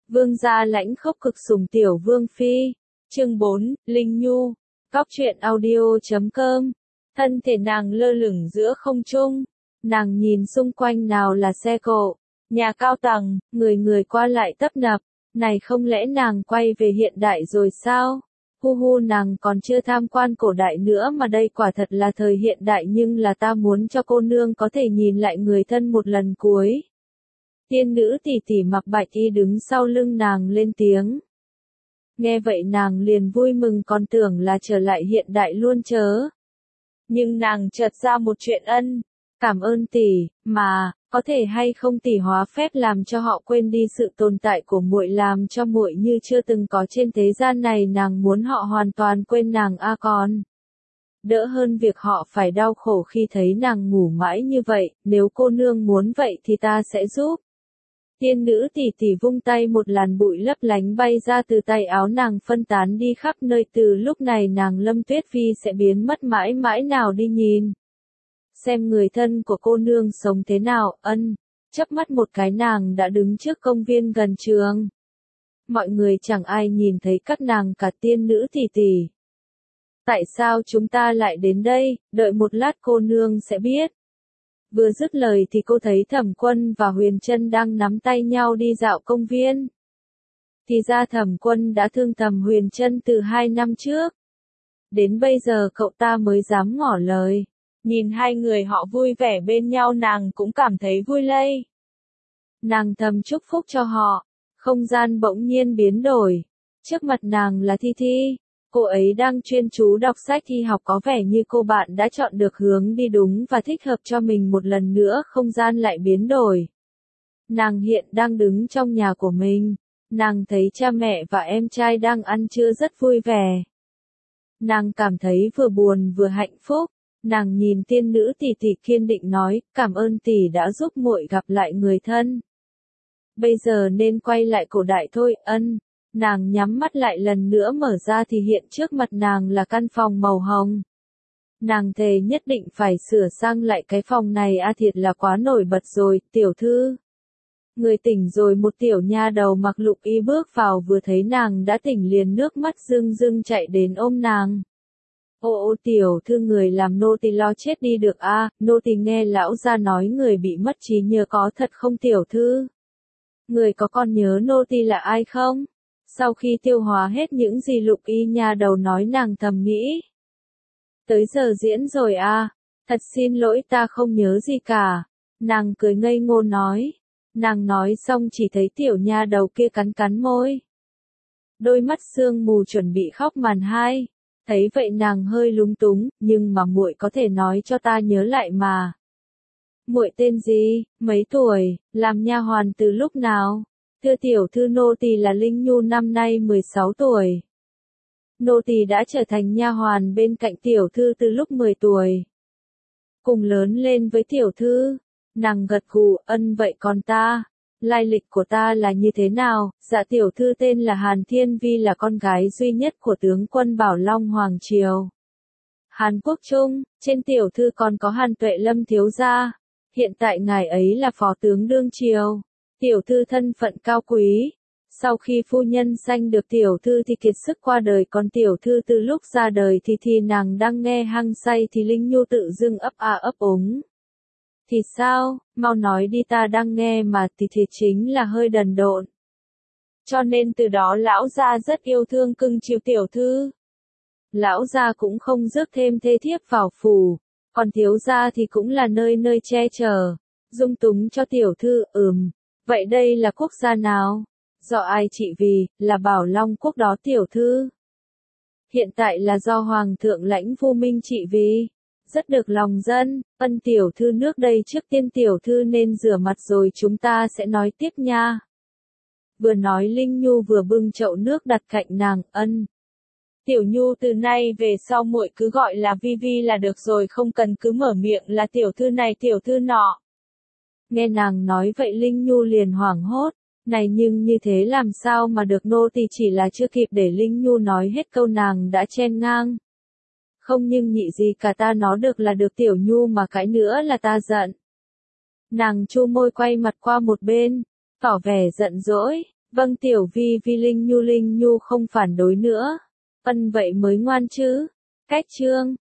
Vương gia lãnh khốc cực sủng tiểu vương phi. Chương 4, Linh Nhu. Cóc truyện audio.com. Thân thể nàng lơ lửng giữa không trung. Nàng nhìn xung quanh, nào là xe cộ, nhà cao tầng, người người qua lại tấp nập. Này không lẽ nàng quay về hiện đại rồi sao? Hu hu, nàng còn chưa tham quan cổ đại nữa mà đây quả thật là thời hiện đại, nhưng là ta muốn cho cô nương có thể nhìn lại người thân một lần cuối. Tiên nữ tỷ tỷ mặc bạch y đứng sau lưng nàng lên tiếng. Nghe vậy nàng liền vui mừng, còn tưởng là trở lại hiện đại luôn chớ. Nhưng nàng chợt ra một chuyện ân. Cảm ơn tỷ, mà, có thể hay không tỷ hóa phép làm cho họ quên đi sự tồn tại của muội, làm cho muội như chưa từng có trên thế gian này, nàng muốn họ hoàn toàn quên nàng a con. Đỡ hơn việc họ phải đau khổ khi thấy nàng ngủ mãi như vậy, nếu cô nương muốn vậy thì ta sẽ giúp. Tiên nữ tỷ tỷ vung tay, một làn bụi lấp lánh bay ra từ tay áo nàng, phân tán đi khắp nơi. Từ lúc này nàng Lâm Tuyết Phi sẽ biến mất mãi mãi, nào đi nhìn xem người thân của cô nương sống thế nào. Ân, chớp mắt một cái nàng đã đứng trước công viên gần trường. Mọi người chẳng ai nhìn thấy các nàng cả. Tiên nữ tỷ tỷ, tại sao chúng ta lại đến đây? Đợi một lát cô nương sẽ biết. Vừa dứt lời thì cô thấy Thẩm Quân và Huyền Trân đang nắm tay nhau đi dạo công viên. Thì ra Thẩm Quân đã thương Thẩm Huyền Trân từ 2 năm trước. Đến bây giờ cậu ta mới dám ngỏ lời. Nhìn hai người họ vui vẻ bên nhau, nàng cũng cảm thấy vui lây. Nàng thầm chúc phúc cho họ. Không gian bỗng nhiên biến đổi. Trước mặt nàng là Thi Thi. Cô ấy đang chuyên chú đọc sách thi học, có vẻ như cô bạn đã chọn được hướng đi đúng và thích hợp cho mình. Một lần nữa không gian lại biến đổi. Nàng hiện đang đứng trong nhà của mình. Nàng thấy cha mẹ và em trai đang ăn trưa rất vui vẻ. Nàng cảm thấy vừa buồn vừa hạnh phúc. Nàng nhìn tiên nữ tỷ tỷ kiên định nói, cảm ơn tỷ đã giúp muội gặp lại người thân. Bây giờ nên quay lại cổ đại thôi. Ân. Nàng nhắm mắt lại lần nữa mở ra thì hiện trước mặt nàng là căn phòng màu hồng. Nàng thề nhất định phải sửa sang lại cái phòng này, thiệt là quá nổi bật rồi. Tiểu thư, người tỉnh rồi. Một tiểu nha đầu mặc lục y bước vào, vừa thấy nàng đã tỉnh liền nước mắt rưng rưng chạy đến ôm nàng. Ô tiểu thư, người làm nô tỳ lo chết đi được nô tỳ nghe lão gia nói người bị mất trí nhớ, có thật không tiểu thư? Người có còn nhớ nô tỳ là ai không? Sau khi tiêu hóa hết những gì lục y nha đầu nói, nàng thầm nghĩ. Tới giờ diễn rồi thật xin lỗi, ta không nhớ gì cả. Nàng cười ngây ngô nói. Nàng nói xong chỉ thấy tiểu nha đầu kia cắn cắn môi. Đôi mắt sương mù chuẩn bị khóc màn hai. Thấy vậy nàng hơi lúng túng, nhưng mà muội có thể nói cho ta nhớ lại mà. Muội tên gì, mấy tuổi, làm nha hoàn từ lúc nào? Thưa tiểu thư, nô tỳ là Linh Nhu, năm nay 16 tuổi. Nô tỳ đã trở thành nha hoàn bên cạnh tiểu thư từ lúc 10 tuổi. Cùng lớn lên với tiểu thư. Nàng gật gù, ân, vậy còn ta? Lai lịch của ta là như thế nào? Dạ tiểu thư tên là Hàn Thiên Vi, là con gái duy nhất của tướng quân Bảo Long Hoàng Triều Hàn Quốc Trung. Trên tiểu thư còn có Hàn Tuệ Lâm thiếu gia. Hiện tại ngài ấy là phó tướng đương triều. Tiểu thư thân phận cao quý. Sau khi phu nhân sanh được tiểu thư thì kiệt sức qua đời, còn tiểu thư từ lúc ra đời thì nàng đang nghe hăng say thì Linh Nhu tự dưng ấp ấp úng. Thì sao, mau nói đi, ta đang nghe mà. Thì chính là hơi đần độn. Cho nên từ đó lão gia rất yêu thương cưng chiều tiểu thư. Lão gia cũng không rước thêm thê thiếp vào phủ, còn thiếu gia thì cũng là nơi nơi che chở, dung túng cho tiểu thư. Vậy đây là quốc gia nào? Do ai trị vì? Là Bảo Long quốc đó tiểu thư. Hiện tại là do Hoàng thượng Lãnh Vô Minh trị vì. Rất được lòng dân. Ân tiểu thư, nước đây trước tiên tiểu thư nên rửa mặt rồi chúng ta sẽ nói tiếp nha. Vừa nói Linh Nhu vừa bưng chậu nước đặt cạnh nàng. Ân. Tiểu Nhu, từ nay về sau muội cứ gọi là Vi Vi là được rồi, không cần cứ mở miệng là tiểu thư này tiểu thư nọ. Nghe nàng nói vậy Linh Nhu liền hoảng hốt. Này, nhưng như thế làm sao mà được, nô tỳ chỉ là chưa kịp để Linh Nhu nói hết câu nàng đã chen ngang. Không nhưng nhị gì cả, ta nó được là được, tiểu Nhu mà cãi nữa là ta giận. Nàng chu môi quay mặt qua một bên, tỏ vẻ giận dỗi. Vâng tiểu vi vi Linh Nhu không phản đối nữa. Ân vậy mới ngoan chứ. Cách chương.